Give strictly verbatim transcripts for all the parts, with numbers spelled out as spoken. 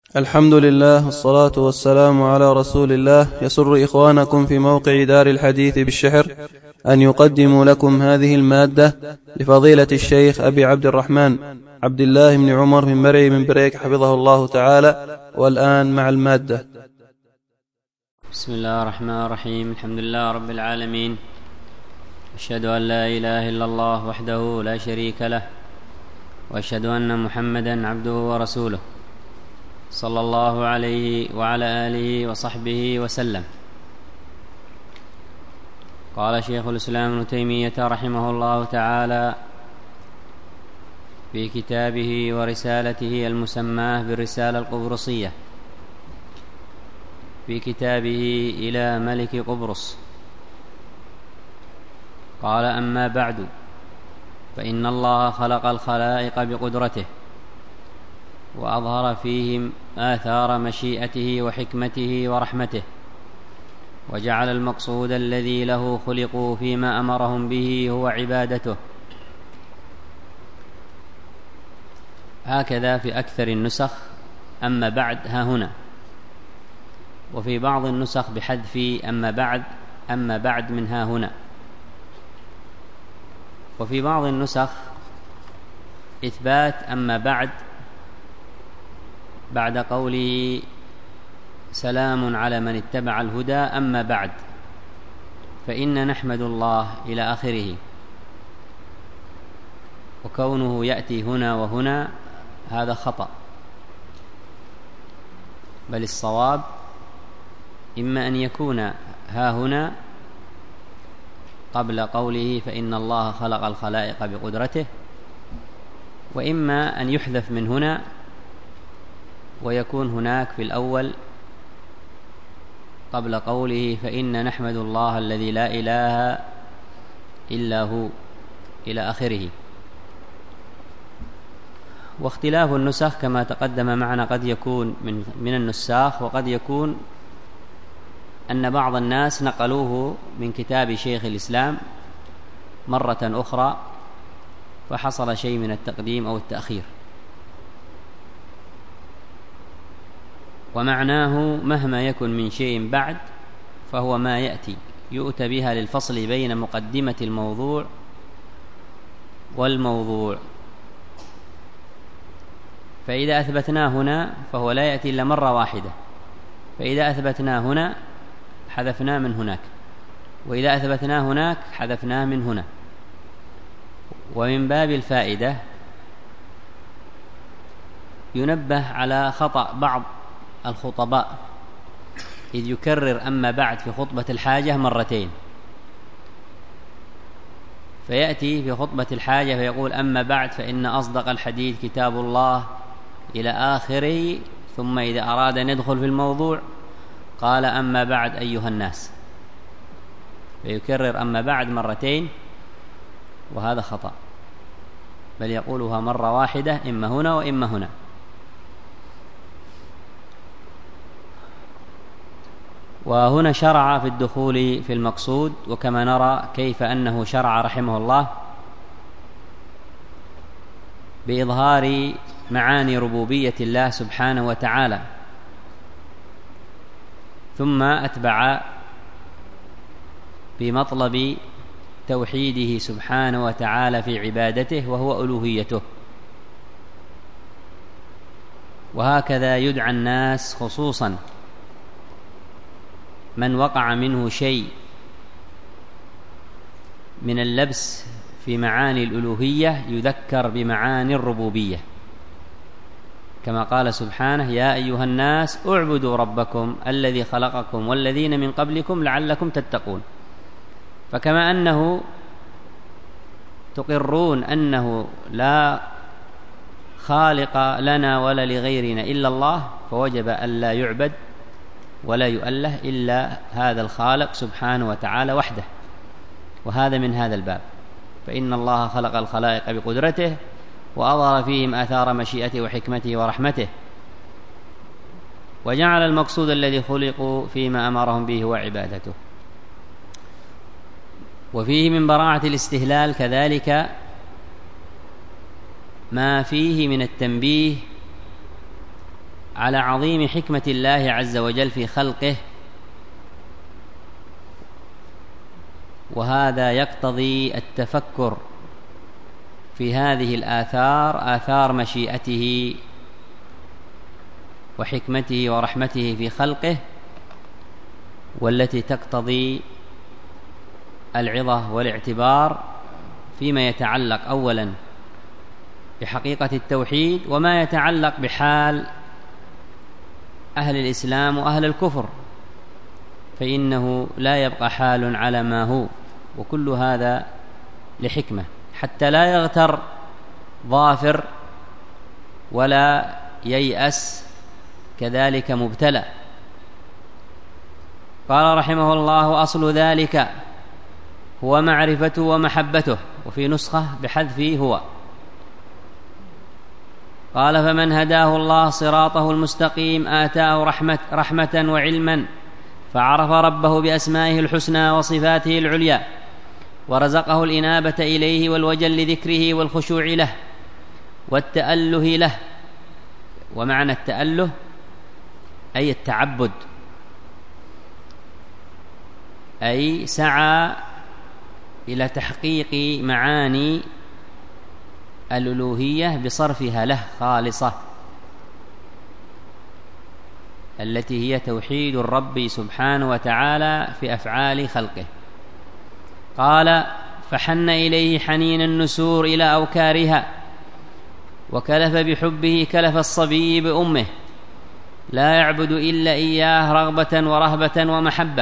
الحمد لله والصلاة والسلام على رسول الله. يسر إخوانكم في موقع دار الحديث بالشحر أن يقدموا لكم هذه المادة لفضيلة الشيخ أبي عبد الرحمن عبد الله بن عمر من مرعي من بريك حفظه الله تعالى. والآن مع المادة. بسم الله الرحمن الرحيم. الحمد لله رب العالمين، أشهد أن لا إله إلا الله وحده لا شريك له، وأشهد أن محمدا عبده ورسوله صلى الله عليه وعلى آله وصحبه وسلم. قال شيخ الإسلام ابن تيمية رحمه الله تعالى في كتابه ورسالته المسماه بالرسالة القبرصية في كتابه إلى ملك قبرص، قال: أما بعد، فإن الله خلق الخلائق بقدرته، وأظهر فيهم آثار مشيئته وحكمته ورحمته، وجعل المقصود الذي له خلقوا فيما أمرهم به هو عبادته. هكذا في أكثر النسخ أما بعد ها هنا، وفي بعض النسخ بحذف أما بعد أما بعد من ها هنا، وفي بعض النسخ إثبات أما بعد بعد قوله: سلام على من اتبع الهدى، أما بعد فإن نحمد الله إلى آخره. وكونه يأتي هنا وهنا هذا خطأ، بل الصواب إما أن يكون ها هنا قبل قوله فإن الله خلق الخلائق بقدرته، وإما أن يحذف من هنا ويكون هناك في الأول قبل قوله فإن نحمد الله الذي لا إله إلا هو إلى آخره. واختلاف النسخ كما تقدم معنا قد يكون من, من النساخ، وقد يكون أن بعض الناس نقلوه من كتاب شيخ الإسلام مرة أخرى فحصل شيء من التقديم أو التأخير. ومعناه مهما يكن من شيء بعد فهو ما يأتي يؤتى بها للفصل بين مقدمة الموضوع والموضوع. فإذا أثبتناه هنا فهو لا يأتي إلا مرة واحدة، فإذا أثبتناه هنا حذفناه من هناك، وإذا أثبتناه هناك حذفناه من هنا. ومن باب الفائدة ينبه على خطأ بعض الخطباء إذ يكرر أما بعد في خطبة الحاجة مرتين، فيأتي في خطبة الحاجة فيقول: أما بعد فإن أصدق الحديث كتاب الله إلى آخره، ثم إذا أراد أن يدخل في الموضوع قال: أما بعد أيها الناس، فيكرر أما بعد مرتين، وهذا خطأ، بل يقولها مرة واحدة إما هنا وإما هنا. وهنا شرع في الدخول في المقصود، وكما نرى كيف أنه شرع رحمه الله بإظهار معاني ربوبية الله سبحانه وتعالى، ثم أتبع بمطلب توحيده سبحانه وتعالى في عبادته وهو ألوهيته. وهكذا يدعى الناس، خصوصا من وقع منه شيء من اللبس في معاني الألوهية يذكر بمعاني الربوبية، كما قال سبحانه: يا أيها الناس اعبدوا ربكم الذي خلقكم والذين من قبلكم لعلكم تتقون. فكما أنه تقرون أنه لا خالق لنا ولا لغيرنا إلا الله، فوجب ألا يعبد ولا يؤله إلا هذا الخالق سبحانه وتعالى وحده. وهذا من هذا الباب، فإن الله خلق الخلائق بقدرته وأظهر فيهم آثار مشيئته وحكمته ورحمته، وجعل المقصود الذي خلقوا فيما أمرهم به هو عبادته. وفيه من براعة الاستهلال كذلك ما فيه من التنبيه على عظيم حكمة الله عز وجل في خلقه، وهذا يقتضي التفكر في هذه الآثار، آثار مشيئته وحكمته ورحمته في خلقه، والتي تقتضي العظة والاعتبار فيما يتعلق أولا بحقيقة التوحيد، وما يتعلق بحال أهل الإسلام وأهل الكفر، فإنه لا يبقى حال على ما هو، وكل هذا لحكمة، حتى لا يغتر ظافر ولا ييأس كذلك مبتلى. قال رحمه الله: أصل ذلك هو معرفته ومحبته، وفي نسخة بحذف هو. قال: فمن هداه الله صراطه المستقيم آتاه رحمة, رحمة وعلما، فعرف ربه بأسمائه الحسنى وصفاته العليا، ورزقه الإنابة إليه والوجل لذكره والخشوع له والتأله له. ومعنى التأله أي التعبد، أي سعى إلى تحقيق معاني الألوهية بصرفها له خالصة، التي هي توحيد الرب سبحانه وتعالى في أفعال خلقه. قال: فحن إليه حنين النسور إلى أوكارها، وكلف بحبه كلف الصبي بأمه، لا يعبد إلا إياه رغبة ورهبة ومحبة.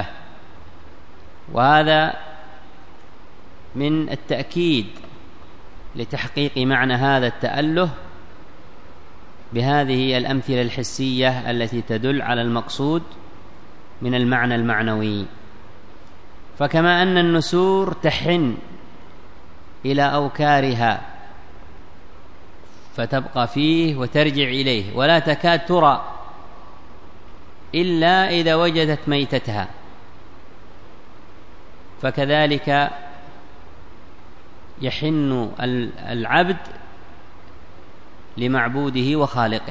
وهذا من التأكيد لتحقيق معنى هذا التأله بهذه الأمثلة الحسية التي تدل على المقصود من المعنى المعنوي. فكما أن النسور تحن إلى أوكارها فتبقى فيه وترجع إليه، ولا تكاد ترى إلا إذا وجدت ميتتها، فكذلك يحن العبد لمعبوده وخالقه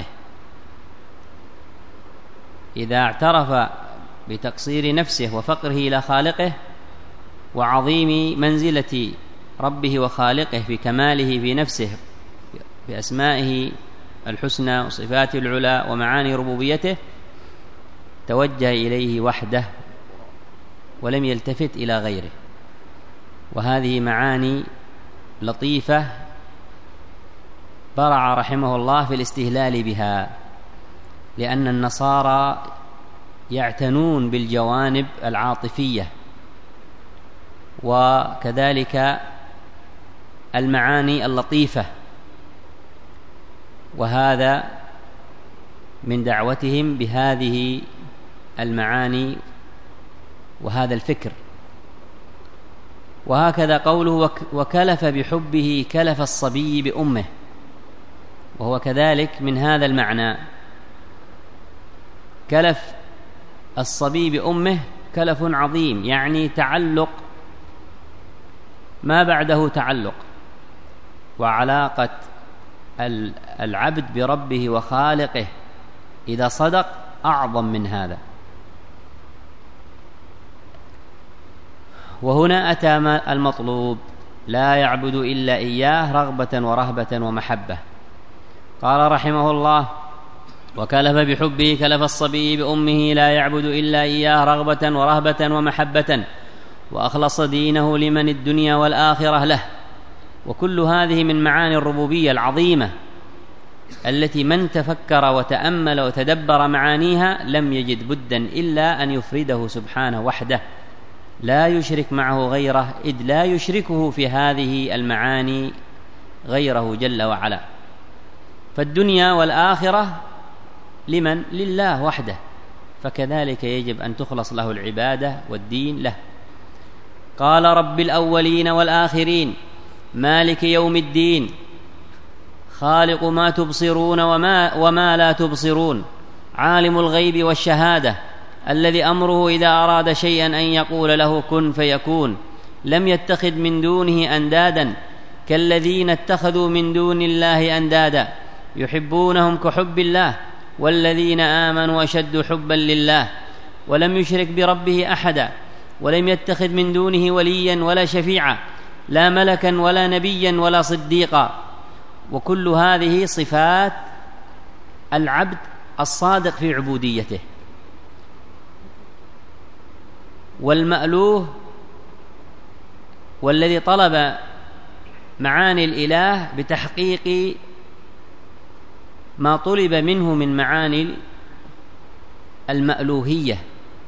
إذا اعترف بتقصير نفسه وفقره إلى خالقه وعظيم منزلة ربه وخالقه في كماله في نفسه بأسمائه الحسنى وصفاته العلى ومعاني ربوبيته، توجه إليه وحده ولم يلتفت إلى غيره. وهذه معاني لطيفة برع رحمه الله في الاستهلال بها، لأن النصارى يعتنون بالجوانب العاطفية وكذلك المعاني اللطيفة، وهذا من دعوتهم بهذه المعاني وهذا الفكر. وهكذا قوله: وكلف بحبه كلف الصبي بأمه، وهو كذلك من هذا المعنى. كلف الصبي بأمه كلف عظيم، يعني تعلق ما بعده تعلق، وعلاقة العبد بربه وخالقه إذا صدق أعظم من هذا. وهنا أتى المطلوب: لا يعبد إلا إياه رغبة ورهبة ومحبة. قال رحمه الله: وكلف بحبه كلف الصبي بأمه، لا يعبد إلا إياه رغبة ورهبة ومحبة، وأخلص دينه لمن الدنيا والآخرة له. وكل هذه من معاني الربوبية العظيمة التي من تفكر وتأمل وتدبر معانيها لم يجد بدا إلا أن يفرده سبحانه وحده، لا يشرك معه غيره، إذ لا يشركه في هذه المعاني غيره جل وعلا. فالدنيا والآخرة لمن؟ لله وحده، فكذلك يجب أن تخلص له العبادة والدين له. قال: رب الأولين والآخرين، مالك يوم الدين، خالق ما تبصرون وما, وما لا تبصرون، عالم الغيب والشهادة، الذي أمره إذا أراد شيئا أن يقول له كن فيكون، لم يتخذ من دونه أندادا كالذين اتخذوا من دون الله أندادا، يحبونهم كحب الله، والذين آمنوا أشد حبا لله ولم يشرك بربه أحدا ولم يتخذ من دونه وليا ولا شفيعا لا ملكا ولا نبيا ولا صديقا. وكل هذه صفات العبد الصادق في عبوديته. والمألوه والذي طلب معاني الإله بتحقيق ما طلب منه من معاني المألوهية.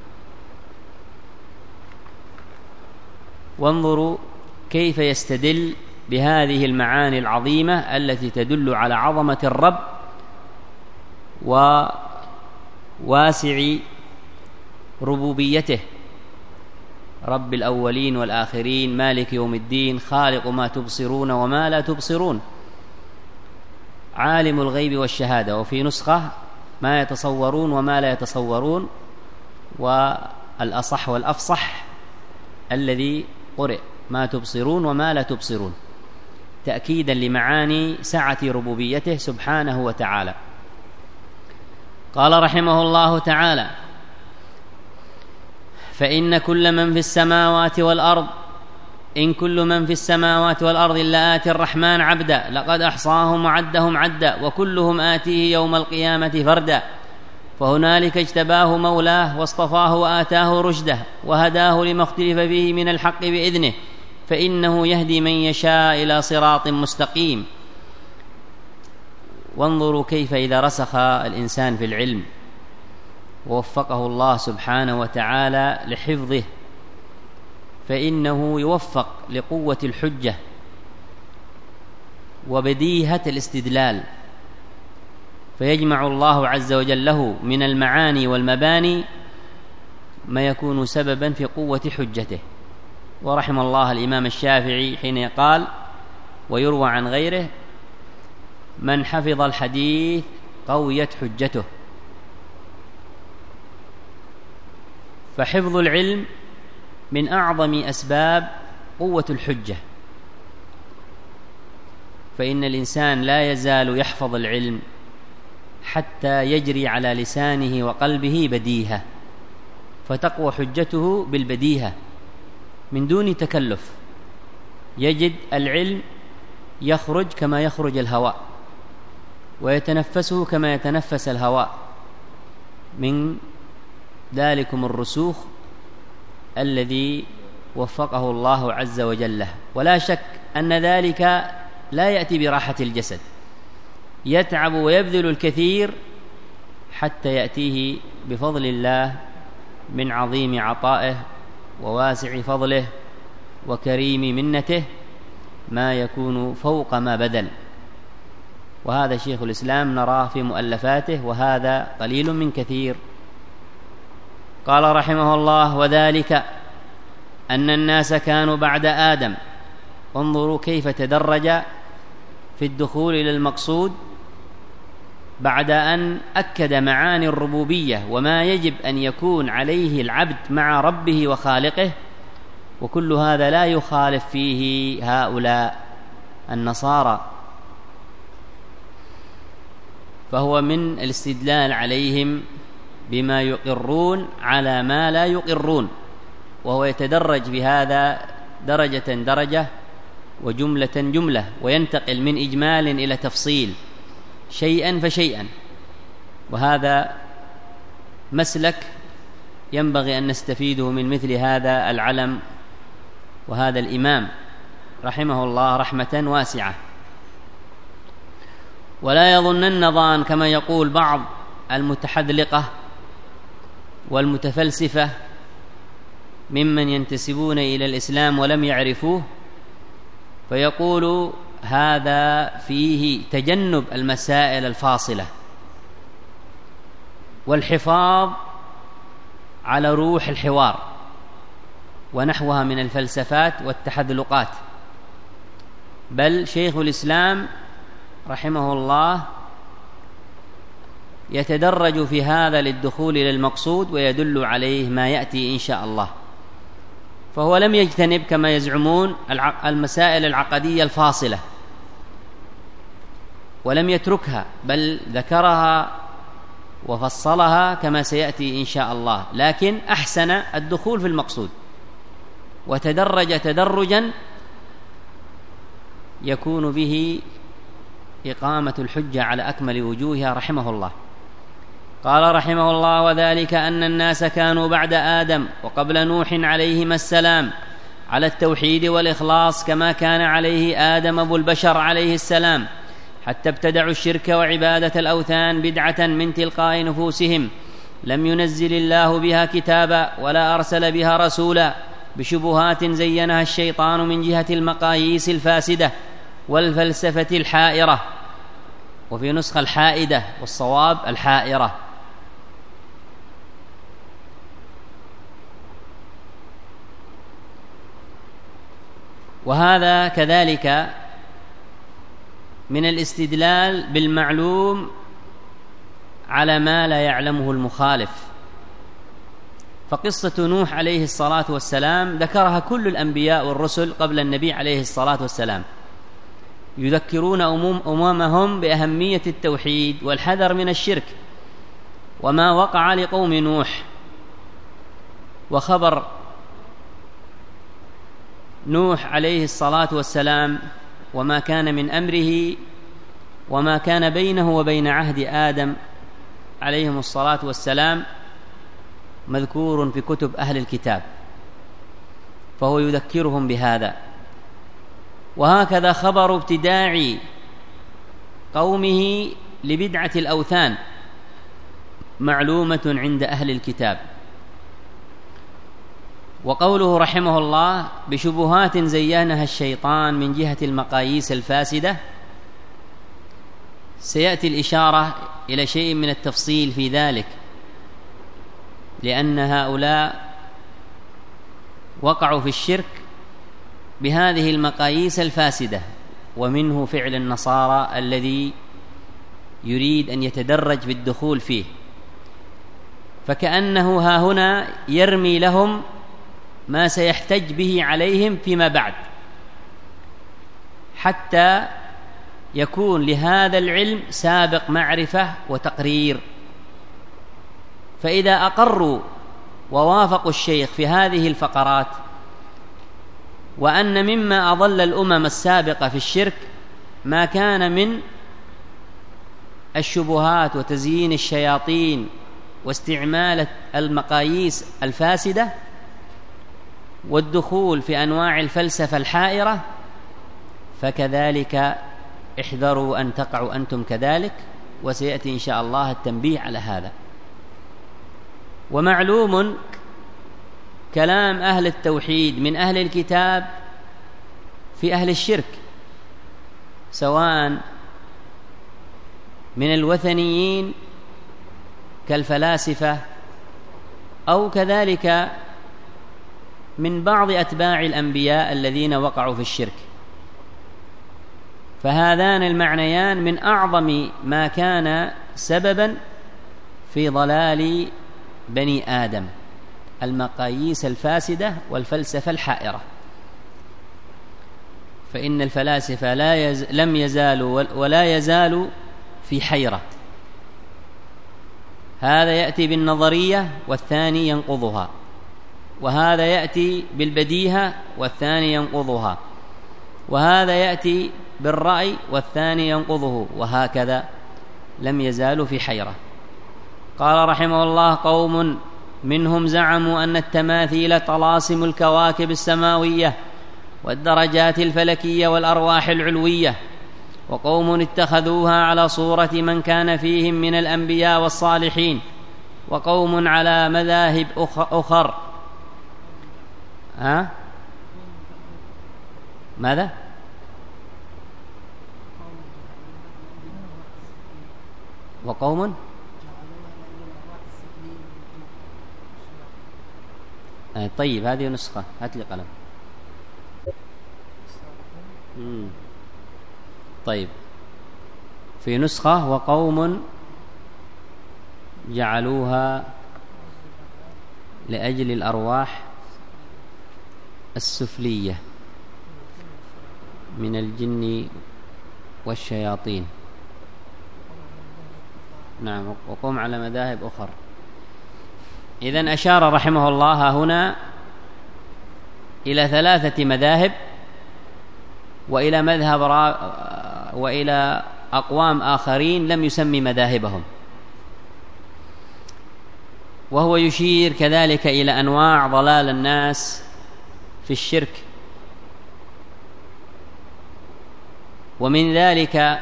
وانظروا كيف يستدل بهذه المعاني العظيمة التي تدل على عظمة الرب وواسع ربوبيته، رب الأولين والآخرين، مالك يوم الدين، خالق ما تبصرون وما لا تبصرون، عالم الغيب والشهادة، وفي نسخة ما يتصورون وما لا يتصورون، والأصح والأفصح الذي قرئ ما تبصرون وما لا تبصرون، تأكيدا لمعاني سعة ربوبيته سبحانه وتعالى. قال رحمه الله تعالى: فإن كل من في السماوات والأرض إن كل من في السماوات والأرض إلا آتي الرحمن عبدا لقد أحصاهم وعدهم عدا وكلهم آتيه يوم القيامة فردا. فهنالك اجتباه مولاه واصطفاه وآتاه رشده وهداه لما اختلف فيه من الحق بإذنه فإنه يهدي من يشاء إلى صراط مستقيم. وانظروا كيف إذا رسخ الإنسان في العلم ووفقه الله سبحانه وتعالى لحفظه فإنه يوفق لقوة الحجة وبديهة الاستدلال، فيجمع الله عز وجل له من المعاني والمباني ما يكون سببا في قوة حجته. ورحم الله الإمام الشافعي حين قال ويروى عن غيره: من حفظ الحديث قويت حجته. فحفظ العلم من أعظم أسباب قوة الحجة، فإن الإنسان لا يزال يحفظ العلم حتى يجري على لسانه وقلبه بديهة، فتقوى حجته بالبديهة من دون تكلف. يجد العلم يخرج كما يخرج الهواء ويتنفسه كما يتنفس الهواء، من ذلكم الرسوخ الذي وفقه الله عز وجل له. ولا شك أن ذلك لا يأتي براحة الجسد، يتعب ويبذل الكثير حتى يأتيه بفضل الله من عظيم عطائه وواسع فضله وكريم منته ما يكون فوق ما بذل. وهذا شيخ الإسلام نراه في مؤلفاته، وهذا قليل من كثير. قال رحمه الله: وذلك أن الناس كانوا بعد آدم. انظروا كيف تدرج في الدخول إلى المقصود بعد أن أكد معاني الربوبية وما يجب أن يكون عليه العبد مع ربه وخالقه، وكل هذا لا يخالف فيه هؤلاء النصارى، فهو من الاستدلال عليهم بما يقرون على ما لا يقرون، وهو يتدرج بهذا درجة درجة وجملة جملة، وينتقل من إجمال إلى تفصيل شيئا فشيئا. وهذا مسلك ينبغي أن نستفيده من مثل هذا العلم وهذا الإمام رحمه الله رحمة واسعة. ولا يظنن ظان كما يقول بعض المتحذلقة والمتفلسفة ممن ينتسبون إلى الإسلام ولم يعرفوه، فيقول هذا فيه تجنب المسائل الفاصلة والحفاظ على روح الحوار ونحوها من الفلسفات والتحذلقات. بل شيخ الإسلام رحمه الله يتدرج في هذا للدخول إلى المقصود، ويدل عليه ما يأتي إن شاء الله. فهو لم يجتنب كما يزعمون المسائل العقدية الفاصلة ولم يتركها، بل ذكرها وفصلها كما سيأتي إن شاء الله، لكن أحسن الدخول في المقصود وتدرج تدرجا يكون به إقامة الحجة على أكمل وجوهها رحمه الله. قال رحمه الله: وذلك أن الناس كانوا بعد آدم وقبل نوح عليهما السلام على التوحيد والإخلاص كما كان عليه آدم أبو البشر عليه السلام، حتى ابتدعوا الشرك وعبادة الأوثان بدعة من تلقاء نفوسهم، لم ينزل الله بها كتابا ولا أرسل بها رسولا، بشبهات زينها الشيطان من جهة المقاييس الفاسدة والفلسفة الحائرة، وفي نسخة الحائدة والصواب الحائرة. وهذا كذلك من الاستدلال بالمعلوم على ما لا يعلمه المخالف. فقصة نوح عليه الصلاة والسلام ذكرها كل الأنبياء والرسل قبل النبي عليه الصلاة والسلام، يذكرون أممهم بأهمية التوحيد والحذر من الشرك وما وقع لقوم نوح. وخبر نوح عليه الصلاة والسلام وما كان من أمره وما كان بينه وبين عهد آدم عليهم الصلاة والسلام مذكور في كتب أهل الكتاب، فهو يذكرهم بهذا. وهكذا خبر ابتداع قومه لبدعة الأوثان معلومة عند أهل الكتاب. وقوله رحمه الله: بشبهات زينها الشيطان من جهة المقاييس الفاسدة، سيأتي الإشارة إلى شيء من التفصيل في ذلك، لأن هؤلاء وقعوا في الشرك بهذه المقاييس الفاسدة، ومنه فعل النصارى الذي يريد أن يتدرج في الدخول فيه، فكأنه ها هنا يرمي لهم ما سيحتج به عليهم فيما بعد، حتى يكون لهذا العلم سابق معرفة وتقرير. فإذا أقروا ووافقوا الشيخ في هذه الفقرات، وأن مما أضل الأمم السابقة في الشرك ما كان من الشبهات وتزيين الشياطين واستعمال المقاييس الفاسدة والدخول في أنواع الفلسفة الحائرة، فكذلك احذروا أن تقعوا أنتم كذلك، وسيأتي إن شاء الله التنبيه على هذا. ومعلوم كلام أهل التوحيد من أهل الكتاب في أهل الشرك، سواء من الوثنيين كالفلاسفة أو كذلك من بعض أتباع الأنبياء الذين وقعوا في الشرك. فهذان المعنيان من أعظم ما كان سببا في ضلال بني آدم، المقاييس الفاسدة والفلسفة الحائرة. فإن الفلاسفة لا يز... لم يزالوا ولا يزالوا في حيرة، هذا يأتي بالنظرية والثاني ينقضها، وهذا يأتي بالبديهة والثاني ينقضها، وهذا يأتي بالرأي والثاني ينقضه، وهكذا لم يزالوا في حيرة. قال رحمه الله: قوم منهم زعموا أن التماثيل طلاسم الكواكب السماوية والدرجات الفلكية والأرواح العلوية، وقوم اتخذوها على صورة من كان فيهم من الأنبياء والصالحين، وقوم على مذاهب أخر. ها؟ ماذا؟ وقوم آه طيب، هذه نسخة، هات لي قلم. مم. طيب، في نسخة: وقوم جعلوها لأجل الأرواح السفلية من الجن والشياطين. نعم، وقم على مذاهب أخرى. إذن أشار رحمه الله هنا إلى ثلاثة مذاهب وإلى مذهب را... وإلى أقوام آخرين لم يسمي مذاهبهم، وهو يشير كذلك إلى أنواع ضلال الناس في الشرك، ومن ذلك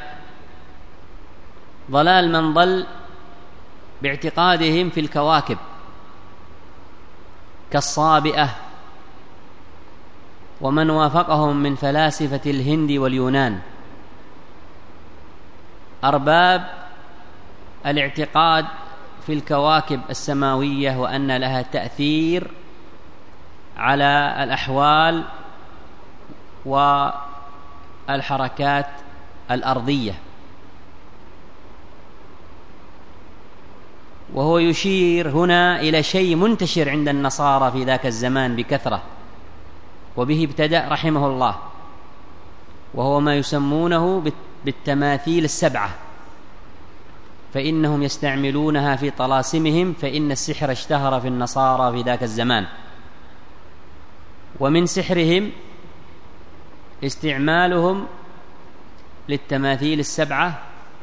ضلال من ضل باعتقادهم في الكواكب كالصابئة ومن وافقهم من فلاسفة الهند واليونان، أرباب الاعتقاد في الكواكب السماوية وأن لها تأثير على الأحوال والحركات الأرضية. وهو يشير هنا إلى شيء منتشر عند النصارى في ذاك الزمان بكثرة، وبه ابتدأ رحمه الله، وهو ما يسمونه بالتماثيل السبعة، فإنهم يستعملونها في طلاسمهم، فإن السحر اشتهر في النصارى في ذاك الزمان، ومن سحرهم استعمالهم للتماثيل السبعة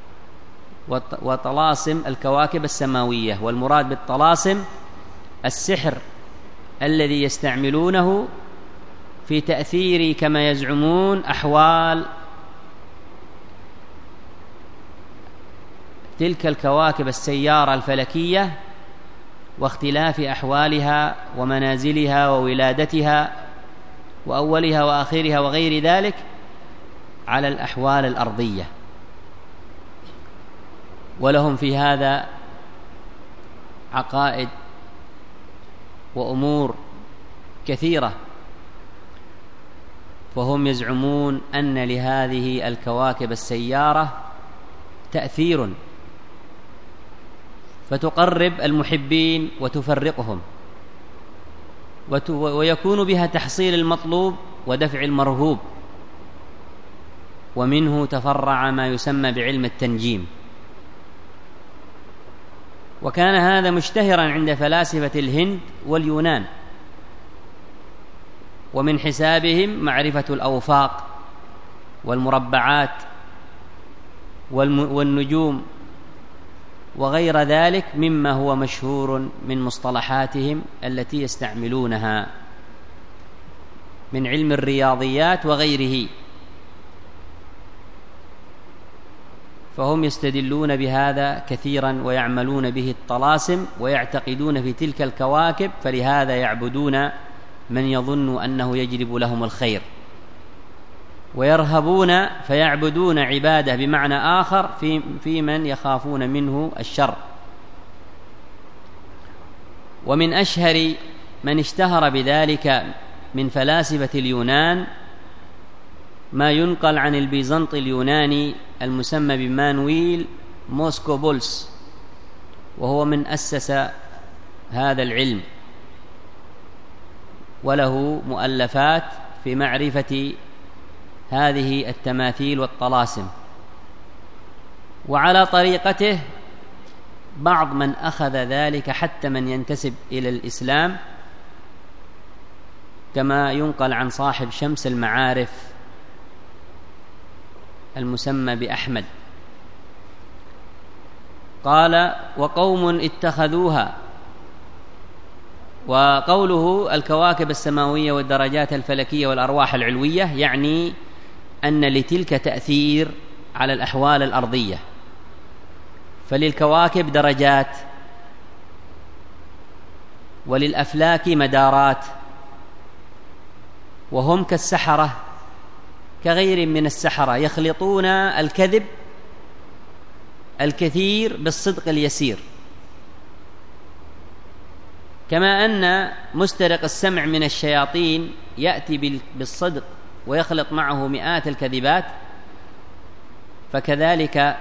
وطلاسم الكواكب السماوية. والمراد بالطلاسم السحر الذي يستعملونه في تأثير كما يزعمون أحوال تلك الكواكب السيارة الفلكية واختلاف أحوالها ومنازلها وولادتها وأولها وآخرها وغير ذلك على الأحوال الأرضية. ولهم في هذا عقائد وأمور كثيرة، فهم يزعمون أن لهذه الكواكب السيارة تأثير فتقرب المحبين وتفرقهم، ويكون بها تحصيل المطلوب ودفع المرهوب. ومنه تفرع ما يسمى بعلم التنجيم، وكان هذا مشتهرا عند فلاسفة الهند واليونان، ومن حسابهم معرفة الأوفاق والمربعات والنجوم وغير ذلك مما هو مشهور من مصطلحاتهم التي يستعملونها من علم الرياضيات وغيره. فهم يستدلون بهذا كثيرا ويعملون به الطلاسم ويعتقدون في تلك الكواكب، فلهذا يعبدون من يظن أنه يجلب لهم الخير، ويرهبون فيعبدون عبادة بمعنى آخر في, في من يخافون منه الشر. ومن أشهر من اشتهر بذلك من فلاسفة اليونان ما ينقل عن البيزنطي اليوناني المسمى بمانويل موسكوبولس، وهو من أسس هذا العلم، وله مؤلفات في معرفة هذه التماثيل والطلاسم. وعلى طريقته بعض من أخذ ذلك حتى من ينتسب إلى الإسلام، كما ينقل عن صاحب شمس المعارف المسمى بأحمد، قال: وقوم اتخذوها. وقوله الكواكب السماوية والدرجات الفلكية والأرواح العلوية يعني أن لتلك تأثير على الأحوال الأرضية، فللكواكب درجات وللأفلاك مدارات، وهم كالسحرة كغير من السحرة يخلطون الكذب الكثير بالصدق اليسير، كما أن مسترق السمع من الشياطين يأتي بالصدق ويخلط معه مئات الكذبات، فكذلك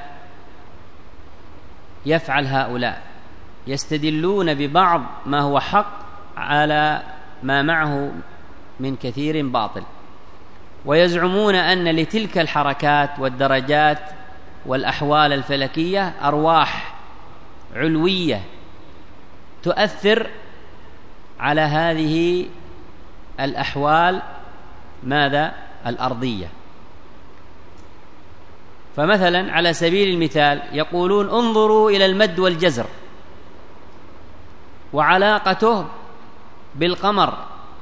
يفعل هؤلاء، يستدلون ببعض ما هو حق على ما معه من كثير باطل، ويزعمون أن لتلك الحركات والدرجات والأحوال الفلكية أرواح علوية تؤثر على هذه الأحوال ماذا؟ الأرضية. فمثلا على سبيل المثال يقولون انظروا إلى المد والجزر وعلاقته بالقمر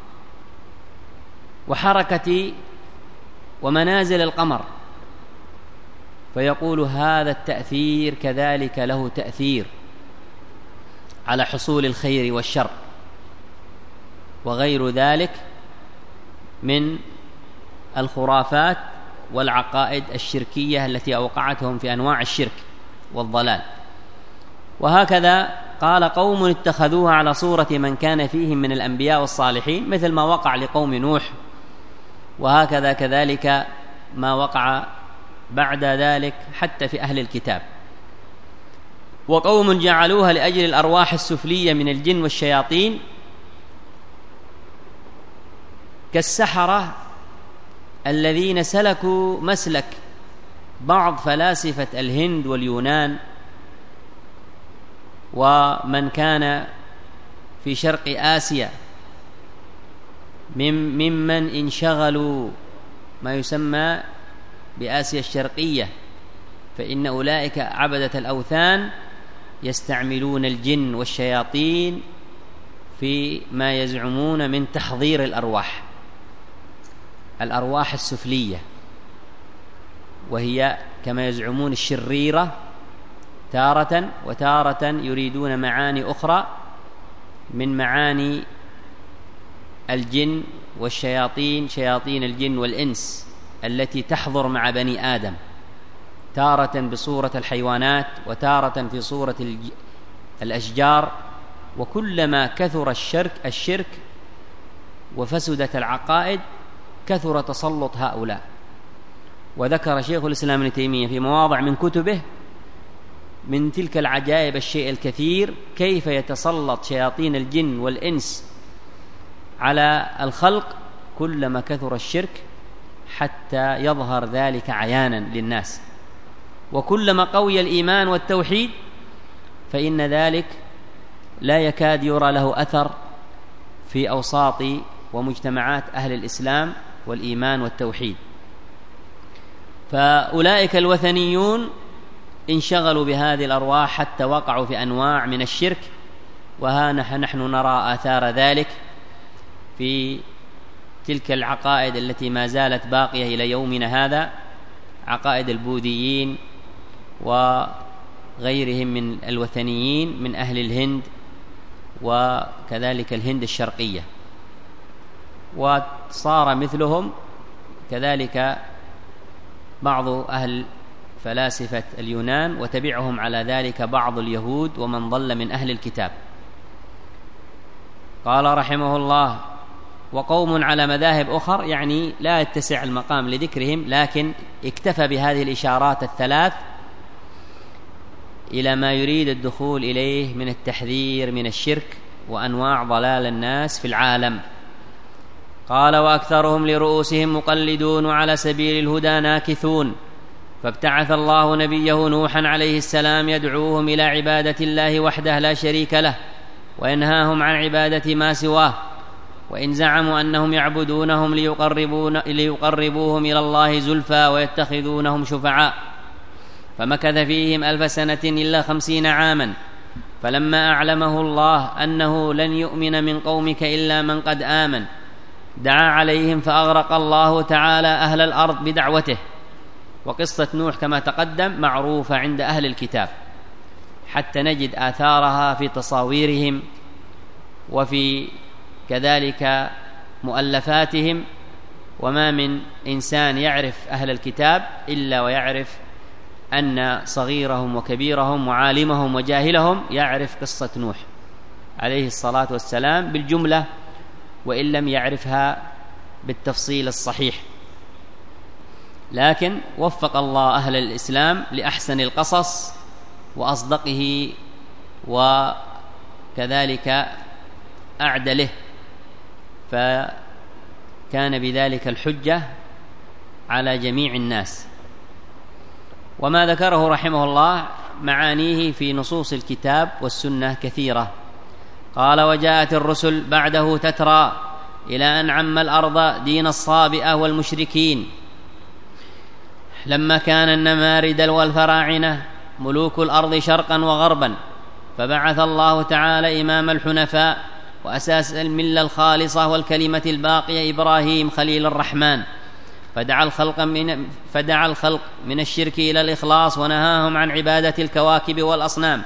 وحركة ومنازل القمر، فيقول هذا التأثير كذلك له تأثير على حصول الخير والشر وغير ذلك من الخرافات والعقائد الشركية التي أوقعتهم في أنواع الشرك والضلال. وهكذا قال قوم اتخذوها على صورة من كان فيهم من الأنبياء والصالحين، مثل ما وقع لقوم نوح، وهكذا كذلك ما وقع بعد ذلك حتى في أهل الكتاب. وقوم جعلوها لأجل الأرواح السفلية من الجن والشياطين كالسحرة الذين سلكوا مسلك بعض فلاسفة الهند واليونان ومن كان في شرق آسيا ممن انشغلوا ما يسمى بآسيا الشرقية، فإن أولئك عبدة الأوثان يستعملون الجن والشياطين في ما يزعمون من تحضير الأرواح الأرواح السفلية، وهي كما يزعمون الشريرة تارة، وتارة يريدون معاني أخرى من معاني الجن والشياطين، شياطين الجن والإنس التي تحضر مع بني آدم، تارة بصورة الحيوانات وتارة في صورة الأشجار. وكلما كثر الشرك الشرك وفسدت العقائد كثر تسلط هؤلاء. وذكر شيخ الإسلام ابن تيمية في مواضع من كتبه من تلك العجائب الشيء الكثير كيف يتسلط شياطين الجن والإنس على الخلق كلما كثر الشرك حتى يظهر ذلك عيانا للناس. وكلما قوي الإيمان والتوحيد فإن ذلك لا يكاد يرى له أثر في أوساط ومجتمعات أهل الإسلام والإيمان والتوحيد. فأولئك الوثنيون انشغلوا بهذه الأرواح حتى وقعوا في أنواع من الشرك، وها نحن نرى آثار ذلك في تلك العقائد التي ما زالت باقية إلى يومنا هذا، عقائد البوذيين وغيرهم من الوثنيين من أهل الهند وكذلك الهند الشرقية. وصار مثلهم كذلك بعض أهل فلاسفة اليونان، وتبعهم على ذلك بعض اليهود ومن ضل من أهل الكتاب. قال رحمه الله: وقوم على مذاهب أخر، يعني لا يتسع المقام لذكرهم، لكن اكتفى بهذه الإشارات الثلاث إلى ما يريد الدخول إليه من التحذير من الشرك وأنواع ضلال الناس في العالم. قال: وأكثرهم لرؤوسهم مقلدون وعلى سبيل الهدى ناكثون، فابتعث الله نبيه نوحا عليه السلام يدعوهم إلى عبادة الله وحده لا شريك له وينهاهم عن عبادة ما سواه، وإن زعموا أنهم يعبدونهم ليقربون ليقربوهم إلى الله زلفى ويتخذونهم شفعاء، فمكث فيهم ألف سنة إلا خمسين عاما، فلما أعلمه الله أنه لن يؤمن من قومك إلا من قد آمن دعا عليهم فأغرق الله تعالى أهل الأرض بدعوته. وقصة نوح كما تقدم معروفة عند أهل الكتاب، حتى نجد آثارها في تصاويرهم وفي كذلك مؤلفاتهم. وما من إنسان يعرف أهل الكتاب إلا ويعرف أن صغيرهم وكبيرهم وعالمهم وجاهلهم يعرف قصة نوح عليه الصلاة والسلام بالجملة، وإن لم يعرفها بالتفصيل الصحيح. لكن وفق الله أهل الإسلام لأحسن القصص وأصدقه وكذلك أعدله، فكان بذلك الحجة على جميع الناس. وما ذكره رحمه الله معانيه في نصوص الكتاب والسنة كثيرة. قال: وجاءت الرسل بعده تترى إلى أن عم الأرض دين الصابئة والمشركين، لما كان النمارد والفراعنة ملوك الأرض شرقا وغربا، فبعث الله تعالى إمام الحنفاء وأساس الملة الخالصة والكلمة الباقية إبراهيم خليل الرحمن، فدعا الخلق من, فدعا الخلق من الشرك إلى الإخلاص ونهاهم عن عبادة الكواكب والأصنام.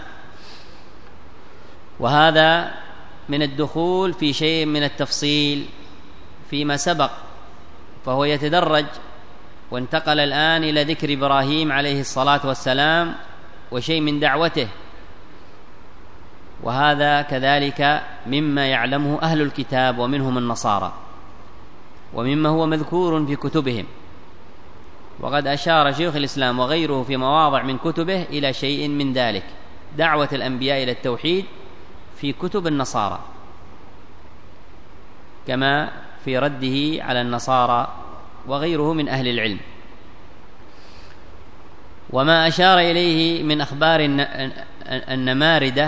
وهذا من الدخول في شيء من التفصيل فيما سبق، فهو يتدرج، وانتقل الآن إلى ذكر إبراهيم عليه الصلاة والسلام وشيء من دعوته، وهذا كذلك مما يعلمه أهل الكتاب ومنهم النصارى، ومما هو مذكور في كتبهم. وقد أشار شيخ الإسلام وغيره في مواضع من كتبه إلى شيء من ذلك، دعوة الأنبياء إلى التوحيد في كتب النصارى، كما في رده على النصارى وغيره من أهل العلم. وما أشار إليه من أخبار النماردة،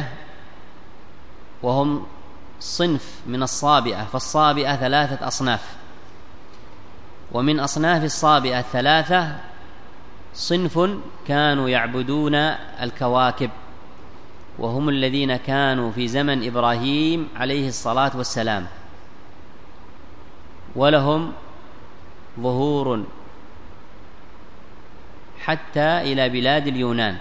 وهم صنف من الصابئة، فالصابئة ثلاثة أصناف، ومن أصناف الصابئة الثلاثة صنف كانوا يعبدون الكواكب، وهم الذين كانوا في زمن إبراهيم عليه الصلاة والسلام، ولهم ظهور حتى إلى بلاد اليونان،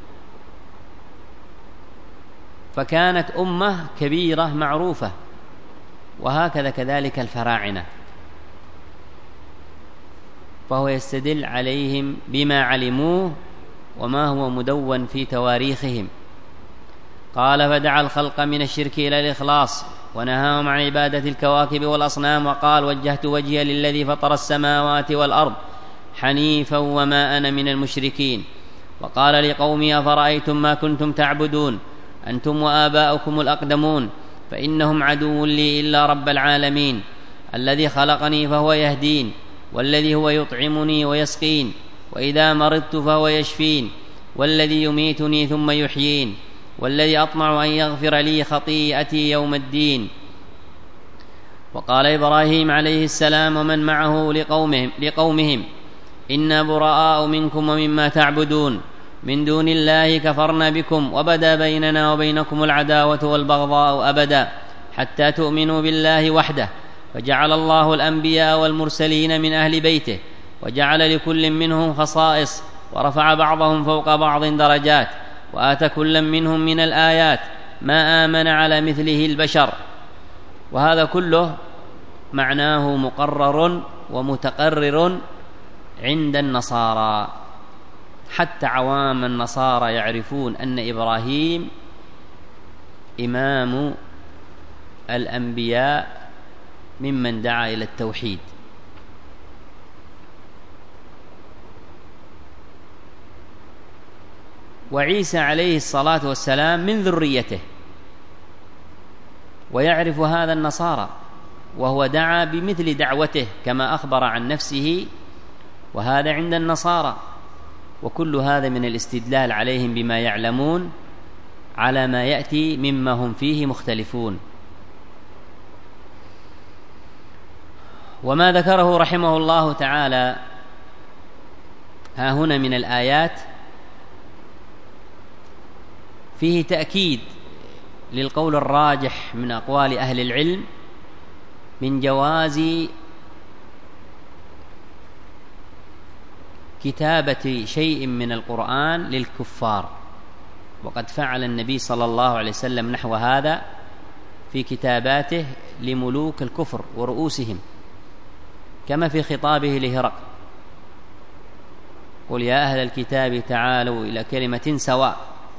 فكانت أمة كبيرة معروفة. وهكذا كذلك الفراعنة، فهو يستدل عليهم بما علموه وما هو مدون في تواريخهم. قال: فدعا الخلق من الشرك إلى الإخلاص ونهاهم عن عبادة الكواكب والأصنام، وقال: وجهت وجهي للذي فطر السماوات والأرض حنيفا وما أنا من المشركين. وقال لقومه: أفرأيتم ما كنتم تعبدون أنتم وآباؤكم الأقدمون فإنهم عدو لي إلا رب العالمين، الذي خلقني فهو يهدين، والذي هو يطعمني ويسقين، وإذا مرضت فهو يشفين، والذي يميتني ثم يحيين، والذي أطمع أن يغفر لي خطيئتي يوم الدين. وقال إبراهيم عليه السلام ومن معه لقومهم, لقومهم إنا براء منكم ومما تعبدون من دون الله كفرنا بكم وبدا بيننا وبينكم العداوة والبغضاء أبدا حتى تؤمنوا بالله وحده. فجعل الله الأنبياء والمرسلين من أهل بيته، وجعل لكل منهم خصائص، ورفع بعضهم فوق بعض درجات، وآتى كل منهم من الآيات ما آمن على مثله البشر. وهذا كله معناه مقرر ومتقرر عند النصارى، حتى عوام النصارى يعرفون أن إبراهيم إمام الأنبياء ممن دعا إلى التوحيد. وعيسى عليه الصلاة والسلام من ذريته، ويعرف هذا النصارى، وهو دعا بمثل دعوته كما أخبر عن نفسه، وهذا عند النصارى. وكل هذا من الاستدلال عليهم بما يعلمون على ما يأتي مما هم فيه مختلفون. وما ذكره رحمه الله تعالى ها هنا من الآيات فيه تأكيد للقول الراجح من أقوال أهل العلم من جواز كتابة شيء من القرآن للكفار، وقد فعل النبي صلى الله عليه وسلم نحو هذا في كتاباته لملوك الكفر ورؤوسهم، كما في خطابه لهرقل: قل يا أهل الكتاب تعالوا إلى كلمة سواء.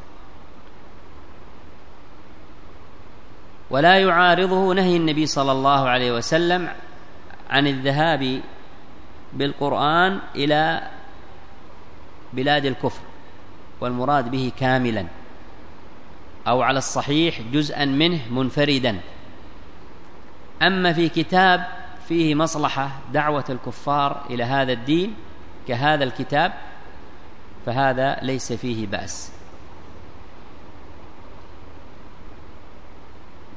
ولا يعارضه نهي النبي صلى الله عليه وسلم عن الذهاب بالقرآن إلى بلاد الكفر، والمراد به كاملا، أو على الصحيح جزءا منه منفردا. أما في كتاب فيه مصلحة دعوة الكفار إلى هذا الدين كهذا الكتاب فهذا ليس فيه بأس.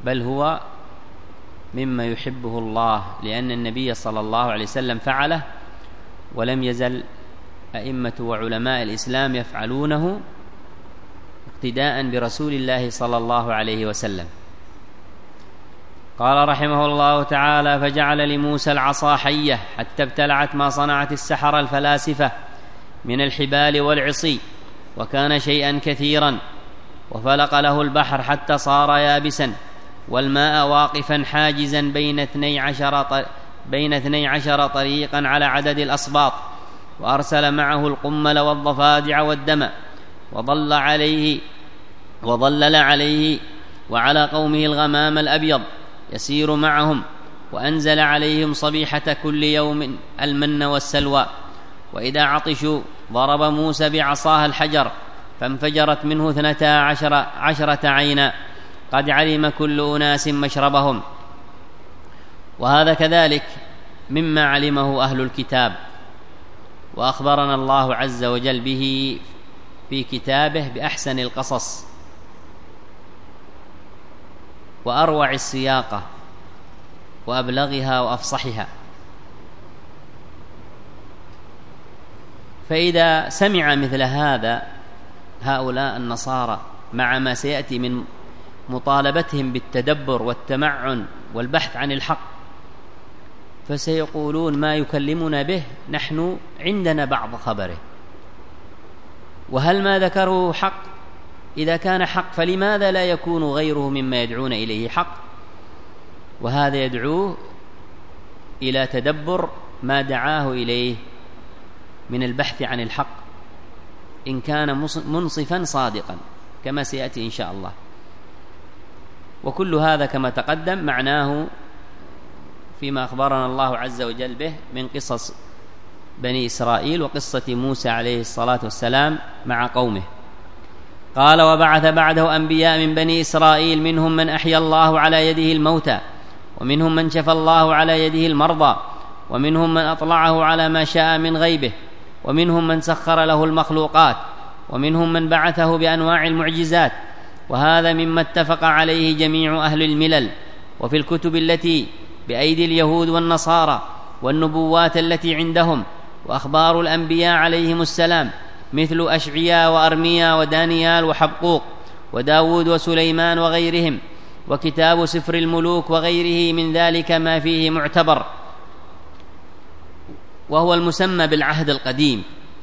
بل هو مما يحبه الله، لأن النبي صلى الله عليه وسلم فعله، ولم يزل أئمة وعلماء الإسلام يفعلونه اقتداء برسول الله صلى الله عليه وسلم. قال رحمه الله تعالى: فجعل لموسى العصا حية حتى ابتلعت ما صنعت السحرة الفلاسفة من الحبال والعصي، وكان شيئا كثيرا، وفلق له البحر حتى صار يابسا، والماء واقفا حاجزا بين اثني عشر بين اثني عشر طريقا على عدد الأصباط، وأرسل معه القمل والضفادع والدم، وظل عليه وظلل عليه وعلى قومه الغمام الأبيض يسير معهم، وأنزل عليهم صبيحة كل يوم المن والسلوى. وإذا عطشوا ضرب موسى بعصاه الحجر فانفجرت منه اثنتا عشر عشرة عينا، قد علم كل أناس مشربهم. وهذا كذلك مما علمه أهل الكتاب، وأخبرنا الله عز وجل به في كتابه بأحسن القصص وأروع السياقة وأبلغها وأفصحها. فإذا سمع مثل هذا هؤلاء النصارى مع ما سيأتي من مطالبتهم بالتدبر والتمعن والبحث عن الحق، فسيقولون: ما يكلمنا به نحن عندنا بعض خبره، وهل ما ذكره حق؟ إذا كان حق فلماذا لا يكون غيره مما يدعون إليه حق؟ وهذا يدعوه إلى تدبر ما دعاه إليه من البحث عن الحق، إن كان منصفا صادقا كما سيأتي إن شاء الله. وكل هذا كما تقدم معناه فيما أخبرنا الله عز وجل به من قصص بني إسرائيل وقصة موسى عليه الصلاة والسلام مع قومه. قال: وبعث بعده أنبياء من بني إسرائيل، منهم من أحيا الله على يده الموتى، ومنهم من شفى الله على يده المرضى، ومنهم من أطلعه على ما شاء من غيبه، ومنهم من سخر له المخلوقات، ومنهم من بعثه بأنواع المعجزات. وهذا مما اتفق عليه جميع أهل الملل، وفي الكتب التي بأيدي اليهود والنصارى، والنبوات التي عندهم، وأخبار الأنبياء عليهم السلام، مثل أشعياء وأرميا ودانيال وحبقوق وداود وسليمان وغيرهم، وكتاب سفر الملوك وغيره من ذلك ما فيه معتبر، وهو المسمى بالعهد القديم،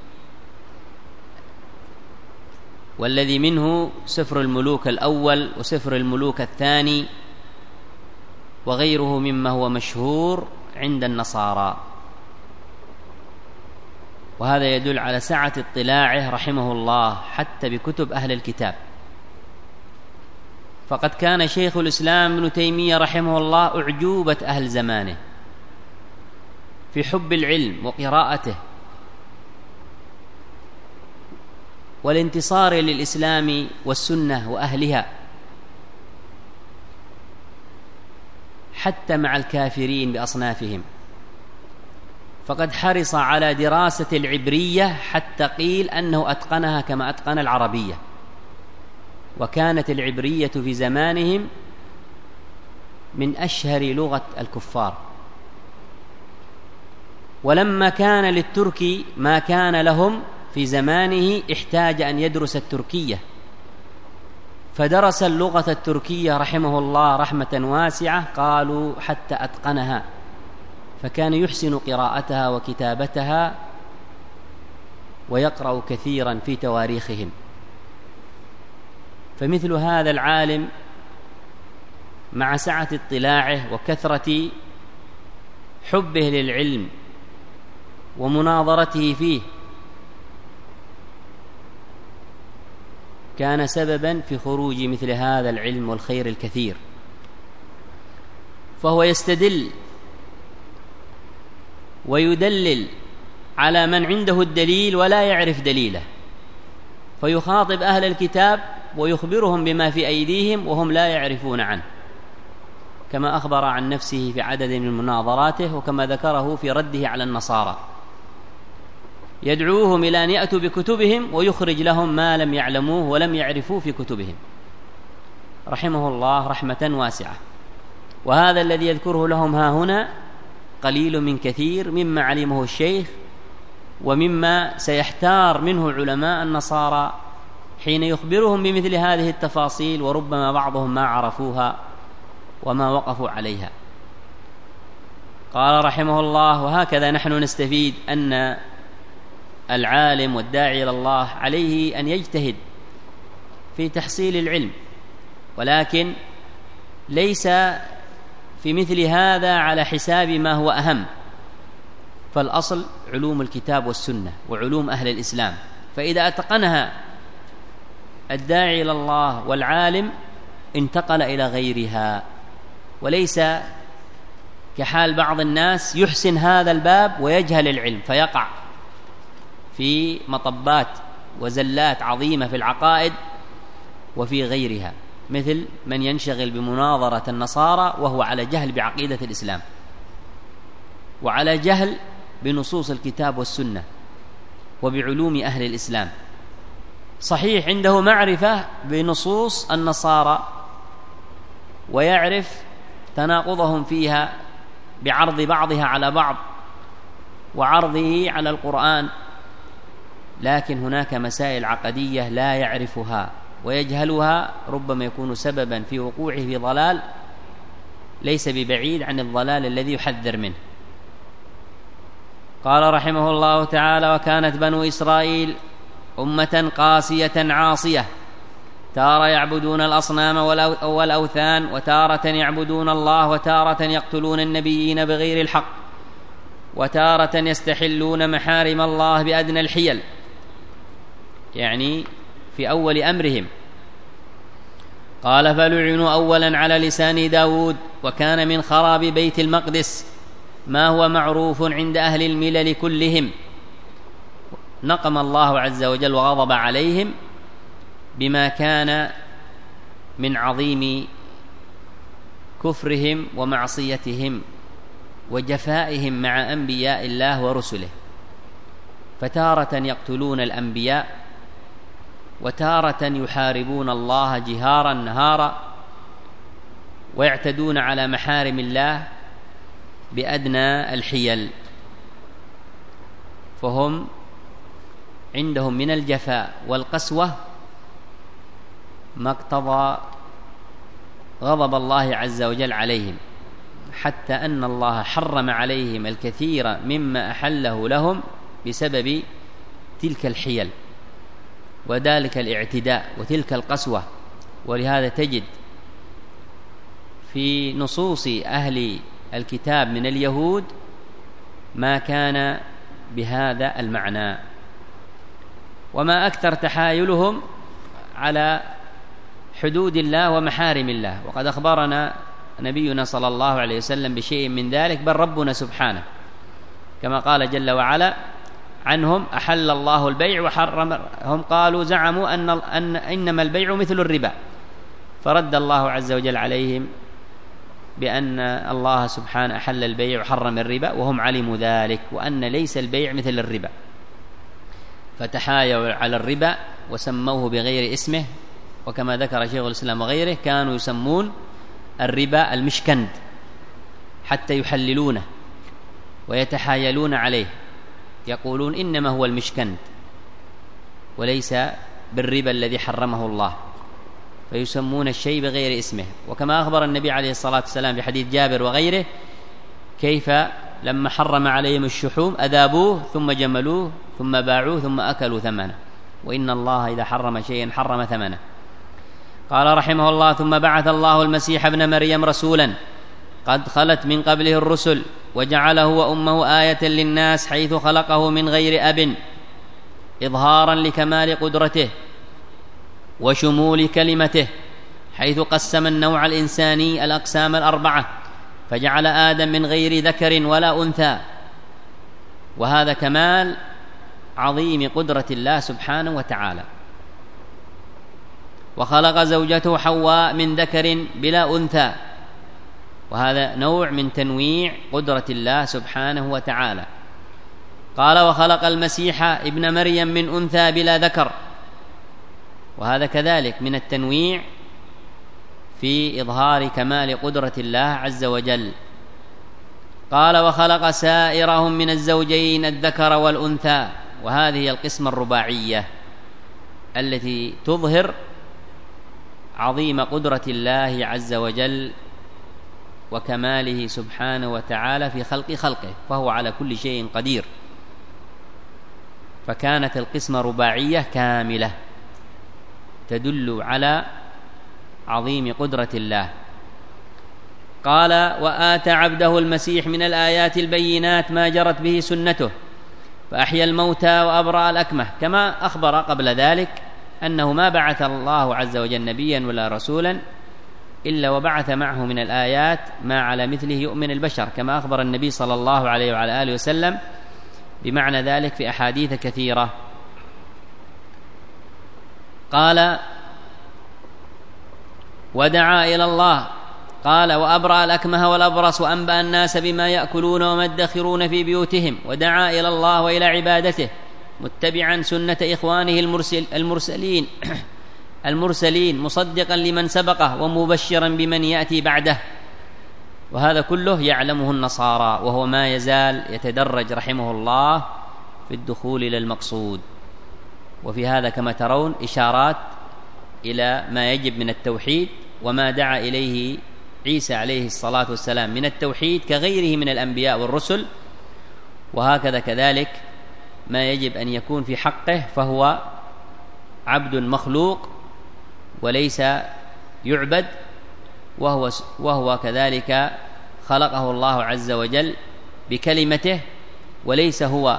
والذي منه سفر الملوك الأول وسفر الملوك الثاني، وغيره مما هو مشهور عند النصارى. وهذا يدل على سعة اطلاعه رحمه الله حتى بكتب أهل الكتاب. فقد كان شيخ الإسلام ابن تيمية رحمه الله أعجوبة أهل زمانه في حب العلم وقراءته والانتصار للإسلام والسنة وأهلها، حتى مع الكافرين بأصنافهم. فقد حرص على دراسة العبرية حتى قيل أنه أتقنها كما أتقن العربية، وكانت العبرية في زمانهم من أشهر لغة الكفار. ولما كان للتركي ما كان لهم في زمانه احتاج أن يدرس التركية، فدرس اللغة التركية رحمه الله رحمة واسعة، قالوا حتى أتقنها، فكان يحسن قراءتها وكتابتها ويقرأ كثيرا في تواريخهم. فمثل هذا العالم مع سعة اطلاعه وكثرة حبه للعلم ومناظرته فيه كان سببا في خروج مثل هذا العلم والخير الكثير. فهو يستدل ويدلل على من عنده الدليل ولا يعرف دليله، فيخاطب أهل الكتاب ويخبرهم بما في أيديهم وهم لا يعرفون عنه، كما أخبر عن نفسه في عدد من مناظراته، وكما ذكره في رده على النصارى، يدعوهم إلى أن يأتوا بكتبهم ويخرج لهم ما لم يعلموه ولم يعرفوه في كتبهم. رحمه الله رحمة واسعة. وهذا الذي يذكره لهم ها هنا قليل من كثير مما علمه الشيخ ومما سيحتار منه علماء النصارى حين يخبرهم بمثل هذه التفاصيل، وربما بعضهم ما عرفوها وما وقفوا عليها. قال رحمه الله: وهكذا نحن نستفيد أن العالم والداعي إلى الله عليه أن يجتهد في تحصيل العلم، ولكن ليس في مثل هذا على حساب ما هو أهم، فالأصل علوم الكتاب والسنة وعلوم أهل الإسلام، فإذا أتقنها الداعي إلى الله والعالم انتقل إلى غيرها، وليس كحال بعض الناس يحسن هذا الباب ويجهل العلم فيقع في مطبات وزلات عظيمة في العقائد وفي غيرها، مثل من ينشغل بمناظرة النصارى وهو على جهل بعقيدة الإسلام وعلى جهل بنصوص الكتاب والسنة وبعلوم أهل الإسلام. صحيح عنده معرفة بنصوص النصارى ويعرف تناقضهم فيها بعرض بعضها على بعض وعرضه على القرآن، لكن هناك مسائل عقدية لا يعرفها ويجهلها، ربما يكون سببا في وقوعه في ضلال ليس ببعيد عن الضلال الذي يحذر منه. قال رحمه الله تعالى: وكانت بنو إسرائيل أمة قاسية عاصية، تارة يعبدون الأصنام والأوثان، وتارة يعبدون الله، وتارة يقتلون النبيين بغير الحق، وتارة يستحلون محارم الله بأدنى الحيل، يعني في أول أمرهم. قال: فلعنوا أولا على لسان داود، وكان من خراب بيت المقدس ما هو معروف عند أهل الملل كلهم. نقم الله عز وجل وغضب عليهم بما كان من عظيم كفرهم ومعصيتهم وجفائهم مع أنبياء الله ورسله، فتارة يقتلون الأنبياء، وتارة يحاربون الله جهارا نهارا، ويعتدون على محارم الله بأدنى الحيل، فهم عندهم من الجفاء والقسوة ما اقتضى غضب الله عز وجل عليهم، حتى أن الله حرم عليهم الكثير مما أحله لهم بسبب تلك الحيل وذلك الاعتداء وتلك القسوة. ولهذا تجد في نصوص أهل الكتاب من اليهود ما كان بهذا المعنى، وما أكثر تحايلهم على حدود الله ومحارم الله. وقد أخبرنا نبينا صلى الله عليه وسلم بشيء من ذلك، بل ربنا سبحانه كما قال جل وعلا عنهم: أحل الله البيع وحرم. هم قالوا زعموا أن, أن إنما البيع مثل الربا، فرد الله عز وجل عليهم بأن الله سبحانه أحل البيع وحرم الربا، وهم علموا ذلك وأن ليس البيع مثل الربا، فتحايلوا على الربا وسموه بغير اسمه. وكما ذكر شيخ الإسلام وغيره كانوا يسمون الربا المشكند حتى يحللونه ويتحايلون عليه، يقولون إنما هو المشكند وليس بالربا الذي حرمه الله، فيسمون الشيء بغير اسمه. وكما أخبر النبي عليه الصلاة والسلام في حديث جابر وغيره كيف لما حرم عليهم الشحوم أذابوه ثم جملوه ثم باعوه ثم أكلوا ثمنه، وإن الله إذا حرم شيئا حرم ثمنه. قال رحمه الله: ثم بعث الله المسيح ابن مريم رسولا قد خلت من قبله الرسل، وجعله وأمه آية للناس حيث خلقه من غير أب، إظهارا لكمال قدرته وشمول كلمته، حيث قسم النوع الإنساني الأقسام الأربعة، فجعل آدم من غير ذكر ولا أنثى، وهذا كمال عظيم قدرة الله سبحانه وتعالى. وخلق زوجته حواء من ذكر بلا أنثى، وهذا نوع من تنويع قدرة الله سبحانه وتعالى. قال: وخلق المسيح ابن مريم من أنثى بلا ذكر، وهذا كذلك من التنويع في إظهار كمال قدرة الله عز وجل. قال: وخلق سائرهم من الزوجين الذكر والأنثى. وهذه القسمة الرباعية التي تظهر عظيم قدرة الله عز وجل وكماله سبحانه وتعالى في خلق خلقه، فهو على كل شيء قدير. فكانت القسمة رباعية كاملة تدل على عظيم قدرة الله. قال: وآتى عبده المسيح من الآيات البينات ما جرت به سنته، فأحيا الموتى وأبرأ الأكمه، كما أخبر قبل ذلك أنه ما بعث الله عز وجل نبيا ولا رسولا إلا وبعث معه من الآيات ما على مثله يؤمن البشر، كما أخبر النبي صلى الله عليه وعلى آله وسلم بمعنى ذلك في أحاديث كثيرة. قال: ودعا إلى الله. قال: وأبرأ الأكمه والأبرص وأنبأ الناس بما يأكلون وما يدخرون في بيوتهم، ودعا إلى الله وإلى عبادته متبعا سنة إخوانه المرسل المرسلين المرسلين مصدقا لمن سبقه ومبشرا بمن يأتي بعده. وهذا كله يعلمه النصارى، وهو ما يزال يتدرج رحمه الله في الدخول إلى المقصود. وفي هذا كما ترون إشارات إلى ما يجب من التوحيد وما دعا إليه عيسى عليه الصلاة والسلام من التوحيد كغيره من الأنبياء والرسل. وهكذا كذلك ما يجب أن يكون في حقه، فهو عبد مخلوق وليس يعبد، وهو, وهو كذلك خلقه الله عز وجل بكلمته، وليس هو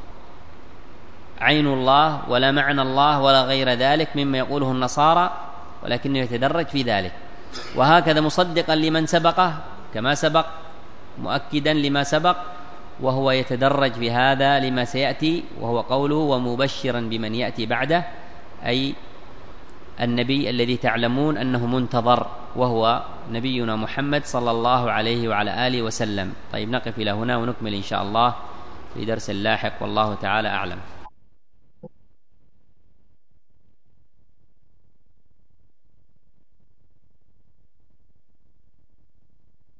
عين الله ولا معنى الله ولا غير ذلك مما يقوله النصارى، ولكنه يتدرج في ذلك. وهكذا مصدقا لمن سبقه كما سبق، مؤكدا لما سبق، وهو يتدرج في هذا لما سيأتي، وهو قوله ومبشرا بمن يأتي بعده، أي النبي الذي تعلمون أنه منتظر، وهو نبينا محمد صلى الله عليه وعلى آله وسلم. طيب، نقف إلى هنا ونكمل إن شاء الله في درس لاحق، والله تعالى أعلم.